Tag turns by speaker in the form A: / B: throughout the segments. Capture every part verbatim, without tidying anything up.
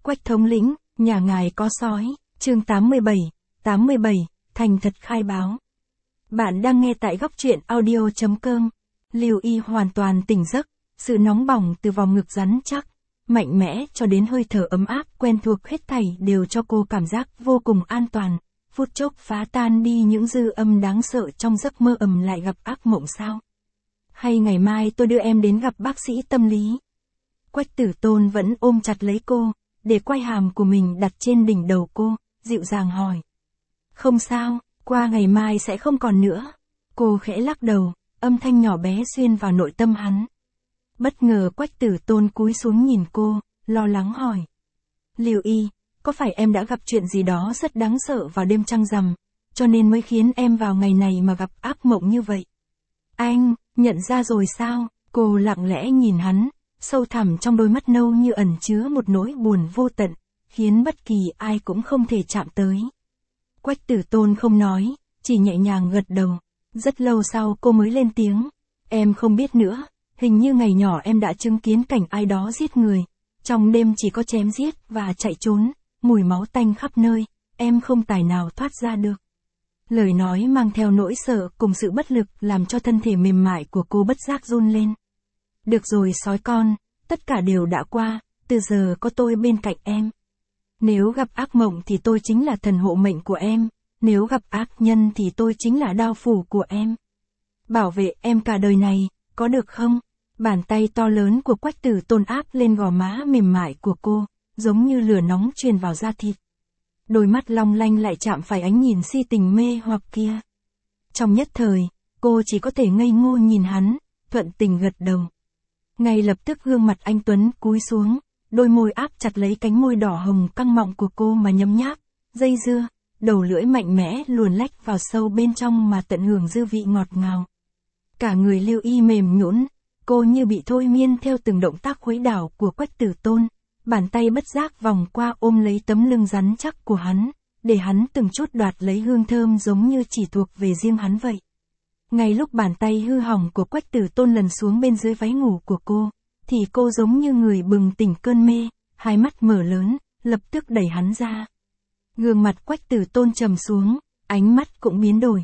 A: Quách thống lĩnh, nhà ngài có sói, chương tám mươi bảy, tám mươi bảy, thành thật khai báo. Bạn đang nghe tại góc truyện audio chấm com. Lưu Y hoàn toàn tỉnh giấc, sự nóng bỏng từ vòng ngực rắn chắc, mạnh mẽ cho đến hơi thở ấm áp quen thuộc hết thảy đều cho cô cảm giác vô cùng an toàn. Phút chốc phá tan đi những dư âm đáng sợ trong giấc mơ ầm lại gặp ác mộng sao? Hay ngày mai tôi đưa em đến gặp bác sĩ tâm lý? Quách Tử Tôn vẫn ôm chặt lấy cô, để quai hàm của mình đặt trên đỉnh đầu cô, dịu dàng hỏi. Không sao, qua ngày mai sẽ không còn nữa. Cô khẽ lắc đầu, âm thanh nhỏ bé xuyên vào nội tâm hắn. Bất ngờ Quách Tử Tôn cúi xuống nhìn cô, lo lắng hỏi. Lưu Y, có phải em đã gặp chuyện gì đó rất đáng sợ vào đêm trăng rằm, cho nên mới khiến em vào ngày này mà gặp ác mộng như vậy? Anh, nhận ra rồi sao? Cô lặng lẽ nhìn hắn, sâu thẳm trong đôi mắt nâu như ẩn chứa một nỗi buồn vô tận, khiến bất kỳ ai cũng không thể chạm tới. Quách Tử Tôn không nói, chỉ nhẹ nhàng gật đầu. Rất lâu sau cô mới lên tiếng. Em không biết nữa, hình như ngày nhỏ em đã chứng kiến cảnh ai đó giết người. Trong đêm chỉ có chém giết và chạy trốn, mùi máu tanh khắp nơi, em không tài nào thoát ra được. Lời nói mang theo nỗi sợ cùng sự bất lực làm cho thân thể mềm mại của cô bất giác run lên. Được rồi sói con, tất cả đều đã qua, từ giờ có tôi bên cạnh em. Nếu gặp ác mộng thì tôi chính là thần hộ mệnh của em, nếu gặp ác nhân thì tôi chính là đao phủ của em. Bảo vệ em cả đời này, có được không? Bàn tay to lớn của Quách Tử Tôn áp lên gò má mềm mại của cô, giống như lửa nóng truyền vào da thịt. Đôi mắt long lanh lại chạm phải ánh nhìn si tình mê hoặc kia. Trong nhất thời, cô chỉ có thể ngây ngô nhìn hắn, thuận tình gật đầu. Ngay lập tức gương mặt anh Tuấn cúi xuống, đôi môi áp chặt lấy cánh môi đỏ hồng căng mọng của cô mà nhấm nháp, dây dưa, đầu lưỡi mạnh mẽ luồn lách vào sâu bên trong mà tận hưởng dư vị ngọt ngào. Cả người Lưu Y mềm nhũn, cô như bị thôi miên theo từng động tác khuấy đảo của Quách Tử Tôn, bàn tay bất giác vòng qua ôm lấy tấm lưng rắn chắc của hắn, để hắn từng chút đoạt lấy hương thơm giống như chỉ thuộc về riêng hắn vậy. Ngay lúc bàn tay hư hỏng của Quách Tử Tôn lần xuống bên dưới váy ngủ của cô, thì cô giống như người bừng tỉnh cơn mê, hai mắt mở lớn, lập tức đẩy hắn ra. Gương mặt Quách Tử Tôn trầm xuống, ánh mắt cũng biến đổi.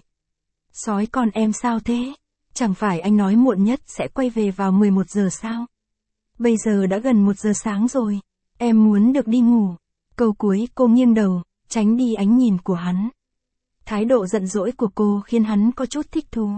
A: Sói con em sao thế? Chẳng phải anh nói muộn nhất sẽ quay về vào mười một giờ sao? Bây giờ đã gần một giờ sáng rồi, em muốn được đi ngủ. Câu cuối cô nghiêng đầu, tránh đi ánh nhìn của hắn. Thái độ giận dỗi của cô khiến hắn có chút thích thú.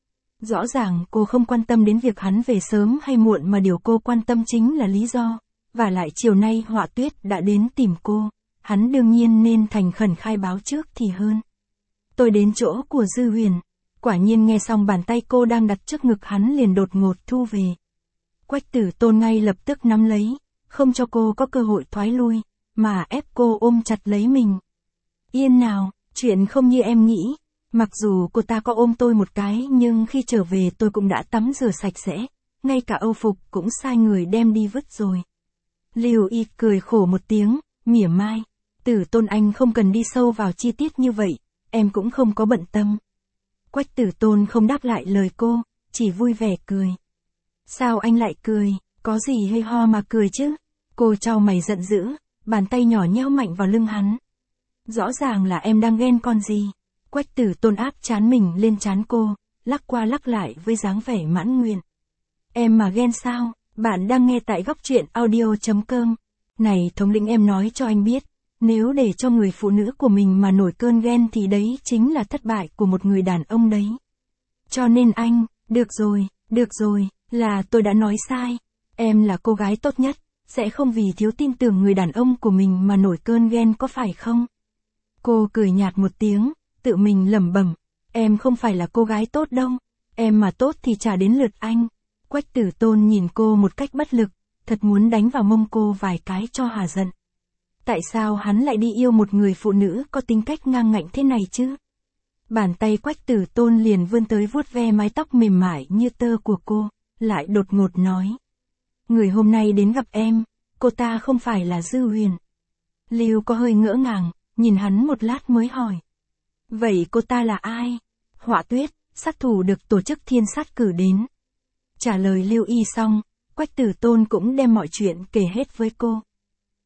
A: Rõ ràng cô không quan tâm đến việc hắn về sớm hay muộn mà điều cô quan tâm chính là lý do. Và lại chiều nay Họa Tuyết đã đến tìm cô, hắn đương nhiên nên thành khẩn khai báo trước thì hơn. Tôi đến chỗ của Dư Huyền. Quả nhiên nghe xong bàn tay cô đang đặt trước ngực hắn liền đột ngột thu về. Quách Tử Tôn ngay lập tức nắm lấy, không cho cô có cơ hội thoái lui, mà ép cô ôm chặt lấy mình. Yên nào, chuyện không như em nghĩ. Mặc dù cô ta có ôm tôi một cái nhưng khi trở về tôi cũng đã tắm rửa sạch sẽ, ngay cả âu phục cũng sai người đem đi vứt rồi. Lưu Y cười khổ một tiếng, mỉa mai. Tử Tôn anh không cần đi sâu vào chi tiết như vậy, em cũng không có bận tâm. Quách Tử Tôn không đáp lại lời cô, chỉ vui vẻ cười. Sao anh lại cười, có gì hay ho mà cười chứ? Cô trao mày giận dữ, bàn tay nhỏ nheo mạnh vào lưng hắn. Rõ ràng là em đang ghen con gì? Quách Tử Tôn áp trán mình lên trán cô, lắc qua lắc lại với dáng vẻ mãn nguyện. Em mà ghen sao? Bạn đang nghe tại góc truyện audio chấm com. Này thống lĩnh, em nói cho anh biết, nếu để cho người phụ nữ của mình mà nổi cơn ghen thì đấy chính là thất bại của một người đàn ông đấy. Cho nên anh, được rồi, được rồi, là tôi đã nói sai. Em là cô gái tốt nhất, sẽ không vì thiếu tin tưởng người đàn ông của mình mà nổi cơn ghen có phải không? Cô cười nhạt một tiếng, tự mình lẩm bẩm, em không phải là cô gái tốt đâu, em mà tốt thì chả đến lượt anh. Quách Tử Tôn nhìn cô một cách bất lực, thật muốn đánh vào mông cô vài cái cho hà giận. Tại sao hắn lại đi yêu một người phụ nữ có tính cách ngang ngạnh thế này chứ? Bàn tay Quách Tử Tôn liền vươn tới vuốt ve mái tóc mềm mại như tơ của cô, lại đột ngột nói. Người hôm nay đến gặp em, cô ta không phải là Dư Huyền. Lưu có hơi ngỡ ngàng, nhìn hắn một lát mới hỏi. Vậy cô ta là ai? Họa Tuyết, sát thủ được tổ chức thiên sát cử đến. Trả lời Lưu Y xong, Quách Tử Tôn cũng đem mọi chuyện kể hết với cô.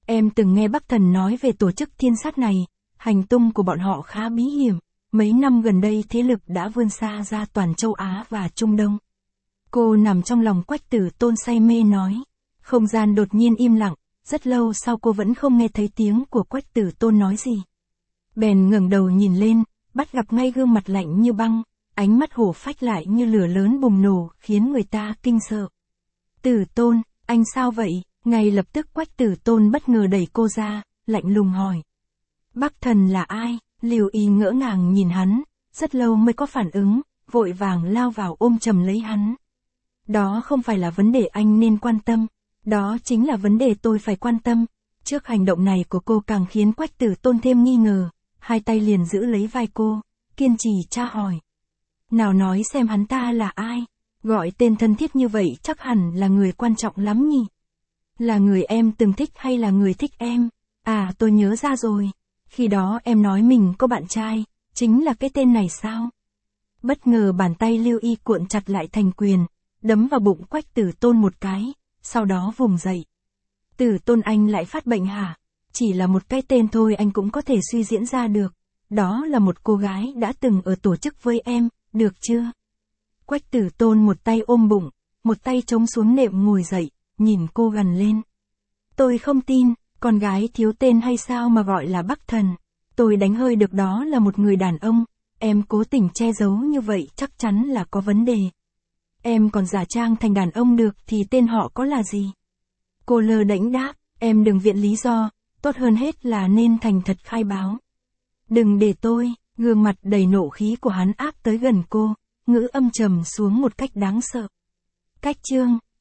A: Em từng nghe Bắc Thần nói về tổ chức thiên sát này, hành tung của bọn họ khá bí hiểm, mấy năm gần đây thế lực đã vươn xa ra toàn châu Á và Trung Đông. Cô nằm trong lòng Quách Tử Tôn say mê nói. Không gian đột nhiên im lặng, rất lâu sau cô vẫn không nghe thấy tiếng của Quách Tử Tôn nói gì. Bèn ngẩng đầu nhìn lên, bắt gặp ngay gương mặt lạnh như băng, ánh mắt hổ phách lại như lửa lớn bùng nổ khiến người ta kinh sợ. Tử Tôn, anh sao vậy? Ngay lập tức Quách Tử Tôn bất ngờ đẩy cô ra, lạnh lùng hỏi. Bắc Thần là ai? Lưu Y ngỡ ngàng nhìn hắn, rất lâu mới có phản ứng, vội vàng lao vào ôm chầm lấy hắn. Đó không phải là vấn đề anh nên quan tâm, đó chính là vấn đề tôi phải quan tâm. Trước hành động này của cô càng khiến Quách Tử Tôn thêm nghi ngờ, hai tay liền giữ lấy vai cô, kiên trì tra hỏi. Nào nói xem hắn ta là ai? Gọi tên thân thiết như vậy chắc hẳn là người quan trọng lắm nhỉ? Là người em từng thích hay là người thích em? À, tôi nhớ ra rồi. Khi đó em nói mình có bạn trai, chính là cái tên này sao? Bất ngờ bàn tay Lưu Y cuộn chặt lại thành quyền, đấm vào bụng Quách Tử Tôn một cái, sau đó vùng dậy. Tử Tôn, anh lại phát bệnh hả? Chỉ là một cái tên thôi anh cũng có thể suy diễn ra được. Đó là một cô gái đã từng ở tổ chức với em, được chưa? Quách Tử Tôn một tay ôm bụng, một tay chống xuống nệm ngồi dậy, nhìn cô gằn lên. Tôi không tin, con gái thiếu tên hay sao mà gọi là Bắc Thần. Tôi đánh hơi được đó là một người đàn ông, em cố tình che giấu như vậy chắc chắn là có vấn đề. Em còn giả trang thành đàn ông được thì tên họ có là gì? Cô lơ đễnh đáp, em đừng viện lý do, tốt hơn hết là nên thành thật khai báo. Đừng để tôi, gương mặt đầy nộ khí của hắn áp tới gần cô, ngữ âm trầm xuống một cách đáng sợ. Cách chương